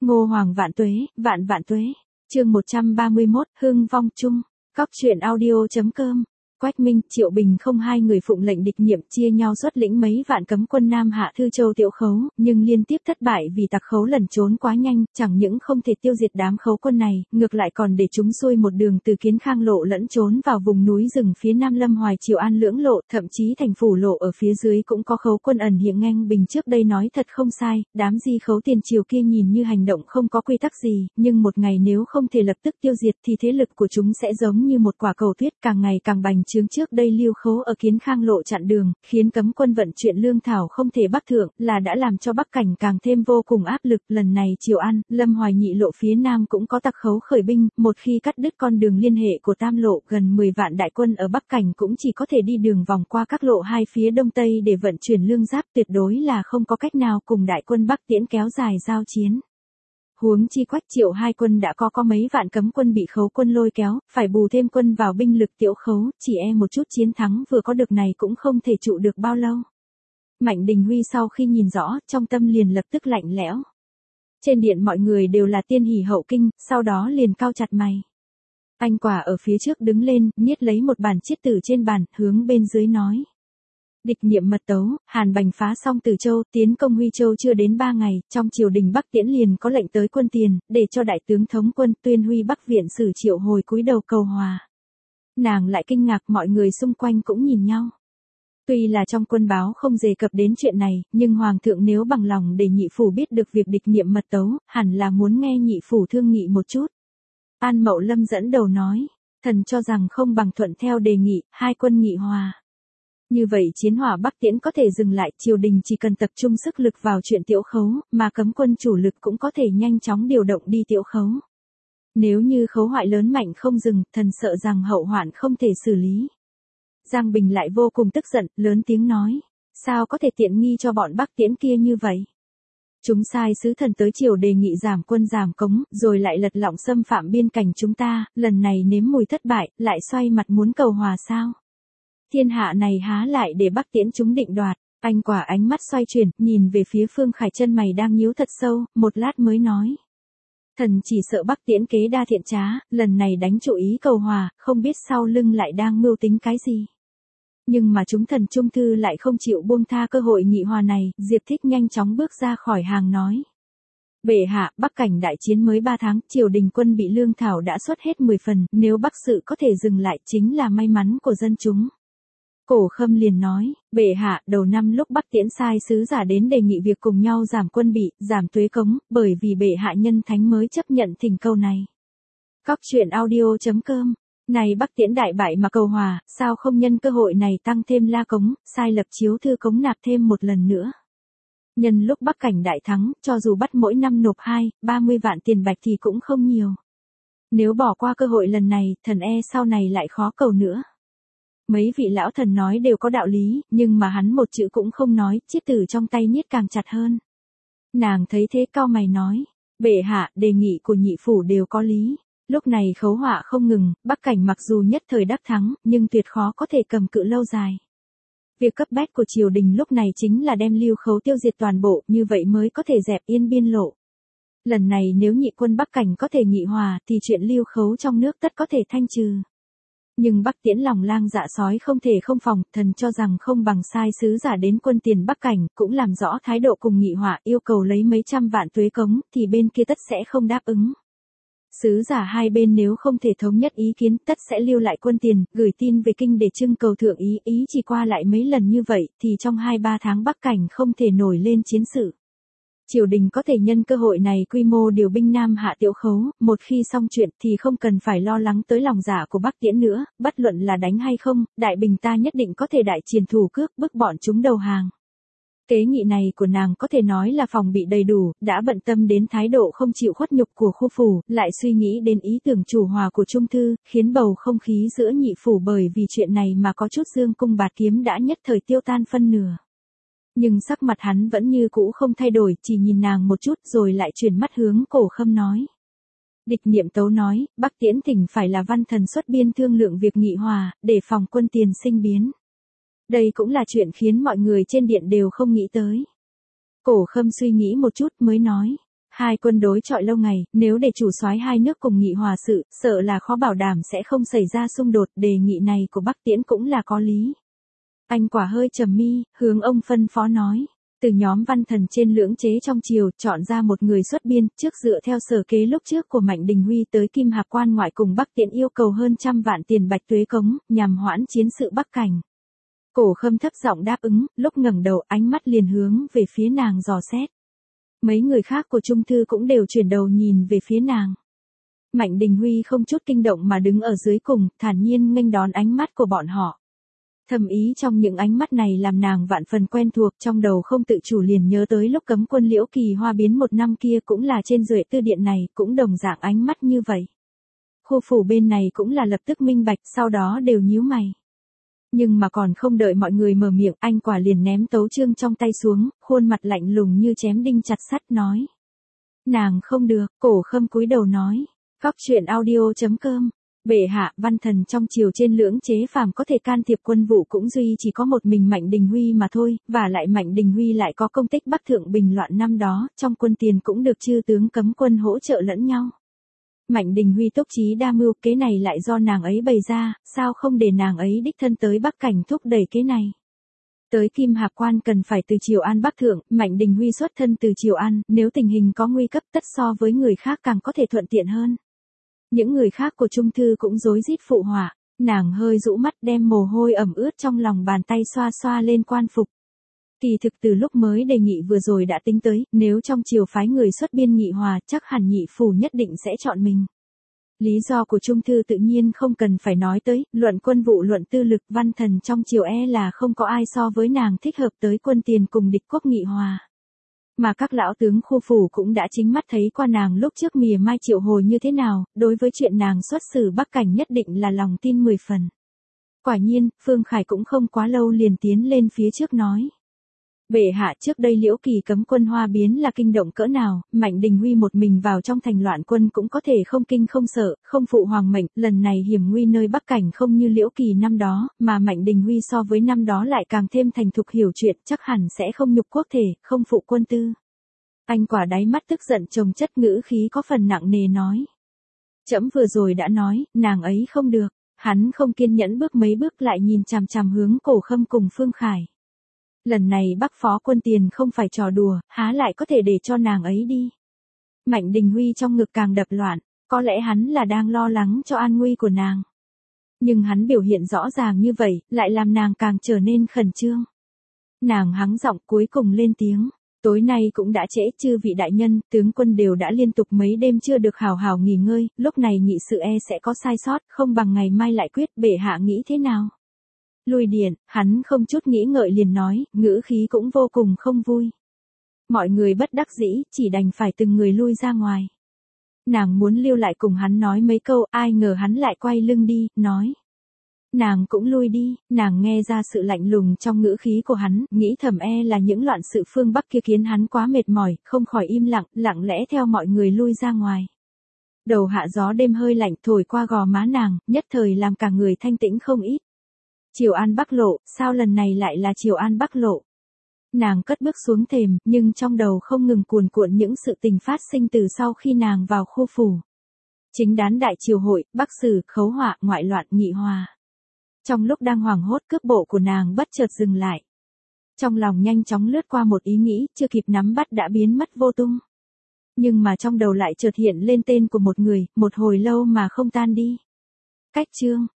Ngô Hoàng vạn tuế, vạn vạn tuế. Chương 131, hưng vong chung. Cóc truyện audio.com. Quách Minh, Triệu Bình không hai người phụng lệnh địch nhiệm chia nhau xuất lĩnh mấy vạn cấm quân Nam Hạ Thư Châu Tiểu Khấu, nhưng liên tiếp thất bại vì Tặc Khấu lẩn trốn quá nhanh, chẳng những không thể tiêu diệt đám khấu quân này, ngược lại còn để chúng xuôi một đường từ Kiến Khang lộ lẫn trốn vào vùng núi rừng phía Nam Lâm Hoài Triều An lưỡng lộ, thậm chí thành phủ lộ ở phía dưới cũng có khấu quân ẩn hiện. Ngang Bình trước đây nói thật không sai, đám di khấu tiền triều kia nhìn như hành động không có quy tắc gì, nhưng một ngày nếu không thể lập tức tiêu diệt thì thế lực của chúng sẽ giống như một quả cầu tuyết càng ngày càng bành trướng. Trước đây Lưu Khấu ở Kiến Khang lộ chặn đường, khiến cấm quân vận chuyển lương thảo không thể bắc thượng, là đã làm cho Bắc Cảnh càng thêm vô cùng áp lực. Lần này Triều An, Lâm Hoài nhị lộ phía Nam cũng có Tặc Khấu khởi binh, một khi cắt đứt con đường liên hệ của Tam lộ, gần 10 vạn đại quân ở Bắc Cảnh cũng chỉ có thể đi đường vòng qua các lộ hai phía Đông Tây để vận chuyển lương giáp, tuyệt đối là không có cách nào cùng đại quân Bắc Tiễn kéo dài giao chiến. Huống chi Quách Triệu hai quân đã có mấy vạn cấm quân bị khấu quân lôi kéo, phải bù thêm quân vào binh lực Tiểu Khấu, chỉ một chút chiến thắng vừa có được này cũng không thể trụ được bao lâu. Mạnh Đình Huy sau khi nhìn rõ, trong tâm liền lập tức lạnh lẽo. Trên điện mọi người đều là tiên hỉ hậu kinh, sau đó liền cau chặt mày. Anh Quả ở phía trước đứng lên, niết lấy một bản chiết tử trên bàn, hướng bên dưới nói. Địch nhiệm mật tấu, Hàn Bành phá xong Từ Châu, tiến công Huy Châu chưa đến 3 ngày, trong triều đình Bắc Tiễn liền có lệnh tới quân tiền, để cho đại tướng thống quân Tuyên Huy Bắc viện Sử Triệu hồi cúi đầu cầu hòa. Nàng lại kinh ngạc, mọi người xung quanh cũng nhìn nhau. Tuy là trong quân báo không đề cập đến chuyện này, nhưng Hoàng thượng nếu bằng lòng để nhị phủ biết được việc địch niệm mật tấu, hẳn là muốn nghe nhị phủ thương nghị một chút. An Mậu Lâm dẫn đầu nói, thần cho rằng không bằng thuận theo đề nghị, hai quân nghị hòa. Như vậy chiến hỏa Bắc Tiễn có thể dừng lại, triều đình chỉ cần tập trung sức lực vào chuyện Tiểu Khấu, mà cấm quân chủ lực cũng có thể nhanh chóng điều động đi Tiểu Khấu. Nếu như khấu hoại lớn mạnh không dừng, thần sợ rằng hậu hoạn không thể xử lý. Giang Bình lại vô cùng tức giận, lớn tiếng nói, sao có thể tiện nghi cho bọn Bắc Tiễn kia như vậy? Chúng sai sứ thần tới triều đề nghị giảm quân giảm cống, rồi lại lật lọng xâm phạm biên cảnh chúng ta, lần này nếm mùi thất bại, lại xoay mặt muốn cầu hòa sao? Thiên hạ này há lại để Bắc Tiễn chúng định đoạt. Anh Quả ánh mắt xoay chuyển, nhìn về phía Phương Khải, chân mày đang nhíu thật sâu, một lát mới nói. Thần chỉ sợ Bắc Tiễn kế đa thiện trá, lần này đánh chủ ý cầu hòa, không biết sau lưng lại đang mưu tính cái gì. Nhưng mà chúng thần trung thư lại không chịu buông tha cơ hội nghị hòa này, Diệp Thích nhanh chóng bước ra khỏi hàng nói. Bệ hạ, Bắc Cảnh đại chiến mới 3 tháng, triều đình quân bị lương thảo đã xuất hết 10 phần, nếu Bắc sự có thể dừng lại chính là may mắn của dân chúng. Cổ Khâm liền nói, bệ hạ, đầu năm lúc Bắc Tiễn sai sứ giả đến đề nghị việc cùng nhau giảm quân bị, giảm tuế cống, bởi vì bệ hạ nhân thánh mới chấp nhận thỉnh cầu này. Cóc truyện audio.com. Này Bắc Tiễn đại bại mà cầu hòa, sao không nhân cơ hội này tăng thêm la cống, sai lập chiếu thư cống nạp thêm một lần nữa. Nhân lúc Bắc Cảnh đại thắng, cho dù bắt mỗi năm nộp 30 vạn tiền bạch thì cũng không nhiều. Nếu bỏ qua cơ hội lần này, thần sau này lại khó cầu nữa. Mấy vị lão thần nói đều có đạo lý, nhưng mà hắn một chữ cũng không nói, chiết tử trong tay niết càng chặt hơn. Nàng thấy thế cau mày nói, bệ hạ, đề nghị của nhị phủ đều có lý. Lúc này khấu họa không ngừng, Bắc Cảnh mặc dù nhất thời đắc thắng, nhưng tuyệt khó có thể cầm cự lâu dài. Việc cấp bách của triều đình lúc này chính là đem Lưu Khấu tiêu diệt toàn bộ, như vậy mới có thể dẹp yên biên lộ. Lần này nếu nhị quân Bắc Cảnh có thể nghị hòa, thì chuyện Lưu Khấu trong nước tất có thể thanh trừ. Nhưng Bắc Tiễn lòng lang dạ sói không thể không phòng, thần cho rằng không bằng sai sứ giả đến quân tiền Bắc Cảnh, cũng làm rõ thái độ cùng nghị hòa, yêu cầu lấy mấy trăm vạn tuế cống, thì bên kia tất sẽ không đáp ứng. Sứ giả hai bên nếu không thể thống nhất ý kiến, tất sẽ lưu lại quân tiền, gửi tin về kinh để trưng cầu thượng ý chỉ qua lại mấy lần như vậy, thì trong 2-3 tháng Bắc Cảnh không thể nổi lên chiến sự. Triều đình có thể nhân cơ hội này quy mô điều binh Nam Hạ Tiểu Khấu, một khi xong chuyện thì không cần phải lo lắng tới lòng dạ của Bắc Tiễn nữa, bất luận là đánh hay không, Đại Bình ta nhất định có thể đại triển thủ cước bức bọn chúng đầu hàng. Kế nghị này của nàng có thể nói là phòng bị đầy đủ, đã bận tâm đến thái độ không chịu khuất nhục của khu phủ, lại suy nghĩ đến ý tưởng chủ hòa của trung thư, khiến bầu không khí giữa nhị phủ bởi vì chuyện này mà có chút dương cung bạt kiếm đã nhất thời tiêu tan phân nửa. Nhưng sắc mặt hắn vẫn như cũ không thay đổi, chỉ nhìn nàng một chút rồi lại chuyển mắt hướng Cổ Khâm nói. Địch niệm tấu nói, Bắc Tiễn thỉnh phải là văn thần xuất biên thương lượng việc nghị hòa, để phòng quân tiền sinh biến. Đây cũng là chuyện khiến mọi người trên điện đều không nghĩ tới. Cổ Khâm suy nghĩ một chút mới nói, Hai quân đối chọi lâu ngày, nếu để chủ soái hai nước cùng nghị hòa sự, sợ là khó bảo đảm sẽ không xảy ra xung đột, đề nghị này của Bắc Tiễn cũng là có lý. Anh Quả hơi trầm mi, hướng ông phân phó nói. Từ nhóm văn thần trên lưỡng chế trong triều, chọn ra một người xuất biên, trước dựa theo sở kế lúc trước của Mạnh Đình Huy tới Kim Hạp quan ngoại cùng Bắc Tiễn yêu cầu hơn 100 vạn tiền bạch tuế cống, nhằm hoãn chiến sự Bắc Cảnh. Cổ Khâm thấp giọng đáp ứng, lúc ngẩng đầu ánh mắt liền hướng về phía nàng dò xét. Mấy người khác của Trung Thư cũng đều chuyển đầu nhìn về phía nàng. Mạnh Đình Huy không chút kinh động mà đứng ở dưới cùng, thản nhiên nghênh đón ánh mắt của bọn họ. Thầm ý trong những ánh mắt này làm nàng vạn phần quen thuộc, trong đầu không tự chủ liền nhớ tới lúc cấm quân Liễu Kỳ Hoa biến một năm kia cũng là trên Duệ Tư Điện này, cũng đồng dạng ánh mắt như vậy. Khu phủ bên này cũng là lập tức minh bạch, sau đó đều nhíu mày. Nhưng mà còn không đợi mọi người mở miệng, anh Quả liền ném tấu chương trong tay xuống, khuôn mặt lạnh lùng như chém đinh chặt sắt nói. Nàng không được, Cổ Khâm cúi đầu nói. Cóc truyện audio.com. Bệ hạ, văn thần trong triều trên lưỡng chế phàm có thể can thiệp quân vụ cũng duy chỉ có một mình Mạnh Đình Huy mà thôi, và lại Mạnh Đình Huy lại có công tích Bắc Thượng Bình loạn năm đó, trong quân tiền cũng được chư tướng cấm quân hỗ trợ lẫn nhau. Mạnh Đình Huy túc trí đa mưu, kế này lại do nàng ấy bày ra, sao không để nàng ấy đích thân tới Bắc Cảnh thúc đẩy kế này. Tới Kim Hạp quan cần phải từ Triều An Bắc Thượng, Mạnh Đình Huy xuất thân từ Triều An, nếu tình hình có nguy cấp tất so với người khác càng có thể thuận tiện hơn. Những người khác của Trung Thư cũng rối rít phụ họa, nàng hơi rũ mắt đem mồ hôi ẩm ướt trong lòng bàn tay xoa xoa lên quan phục. Kỳ thực từ lúc mới đề nghị vừa rồi đã tính tới, nếu trong triều phái người xuất biên nghị hòa, chắc hẳn nhị phủ nhất định sẽ chọn mình. Lý do của Trung Thư tự nhiên không cần phải nói tới, luận quân vụ luận tư lực văn thần trong triều là không có ai so với nàng thích hợp tới quân tiền cùng địch quốc nghị hòa. Mà các lão tướng khu phủ cũng đã chính mắt thấy qua nàng lúc trước mỉa mai Triệu Hồi như thế nào, đối với chuyện nàng xuất xử Bắc Cảnh nhất định là lòng tin 10 phần. Quả nhiên, Phương Khải cũng không quá lâu liền tiến lên phía trước nói. Bệ hạ, trước đây Liễu Kỳ cấm quân Hoa biến là kinh động cỡ nào, Mạnh Đình Huy một mình vào trong thành loạn quân cũng có thể không kinh không sợ, không phụ hoàng mệnh, lần này hiểm nguy nơi Bắc Cảnh không như Liễu Kỳ năm đó, mà Mạnh Đình Huy so với năm đó lại càng thêm thành thục hiểu chuyện, chắc hẳn sẽ không nhục quốc thể, không phụ quân tư. Anh Quả đáy mắt tức giận chồng chất, ngữ khí có phần nặng nề nói. Trẫm vừa rồi đã nói, nàng ấy không được. Hắn không kiên nhẫn bước mấy bước lại nhìn chằm chằm hướng Cổ Khâm cùng Phương Khải. Lần này Bắc phó quân tiền không phải trò đùa, há lại có thể để cho nàng ấy đi. Mạnh Đình Huy trong ngực càng đập loạn, có lẽ hắn là đang lo lắng cho an nguy của nàng. Nhưng hắn biểu hiện rõ ràng như vậy, lại làm nàng càng trở nên khẩn trương. Nàng hắng giọng cuối cùng lên tiếng. Tối nay cũng đã trễ, chư vị đại nhân, tướng quân đều đã liên tục mấy đêm chưa được hào hào nghỉ ngơi, lúc này nghị sự sẽ có sai sót, không bằng ngày mai lại quyết, bệ hạ nghĩ thế nào? Lui điện, hắn không chút nghĩ ngợi liền nói, ngữ khí cũng vô cùng không vui. Mọi người bất đắc dĩ, chỉ đành phải từng người lui ra ngoài. Nàng muốn lưu lại cùng hắn nói mấy câu, ai ngờ hắn lại quay lưng đi, nói. Nàng cũng lui đi, nàng nghe ra sự lạnh lùng trong ngữ khí của hắn, nghĩ thầm là những loạn sự phương Bắc kia khiến hắn quá mệt mỏi, không khỏi im lặng, lặng lẽ theo mọi người lui ra ngoài. Đầu hạ gió đêm hơi lạnh thổi qua gò má nàng, nhất thời làm cả người thanh tĩnh không ít. Triều An Bắc Lộ, sao lần này lại là Triều An Bắc Lộ? Nàng cất bước xuống thềm, nhưng trong đầu không ngừng cuồn cuộn những sự tình phát sinh từ sau khi nàng vào khu phủ. Chính đán đại triều hội, Bắc Sử, khấu họa, ngoại loạn, nghị hòa. Trong lúc đang hoảng hốt cước bộ của nàng bất chợt dừng lại. Trong lòng nhanh chóng lướt qua một ý nghĩ, chưa kịp nắm bắt đã biến mất vô tung. Nhưng mà trong đầu lại chợt hiện lên tên của một người, một hồi lâu mà không tan đi. Cách chương.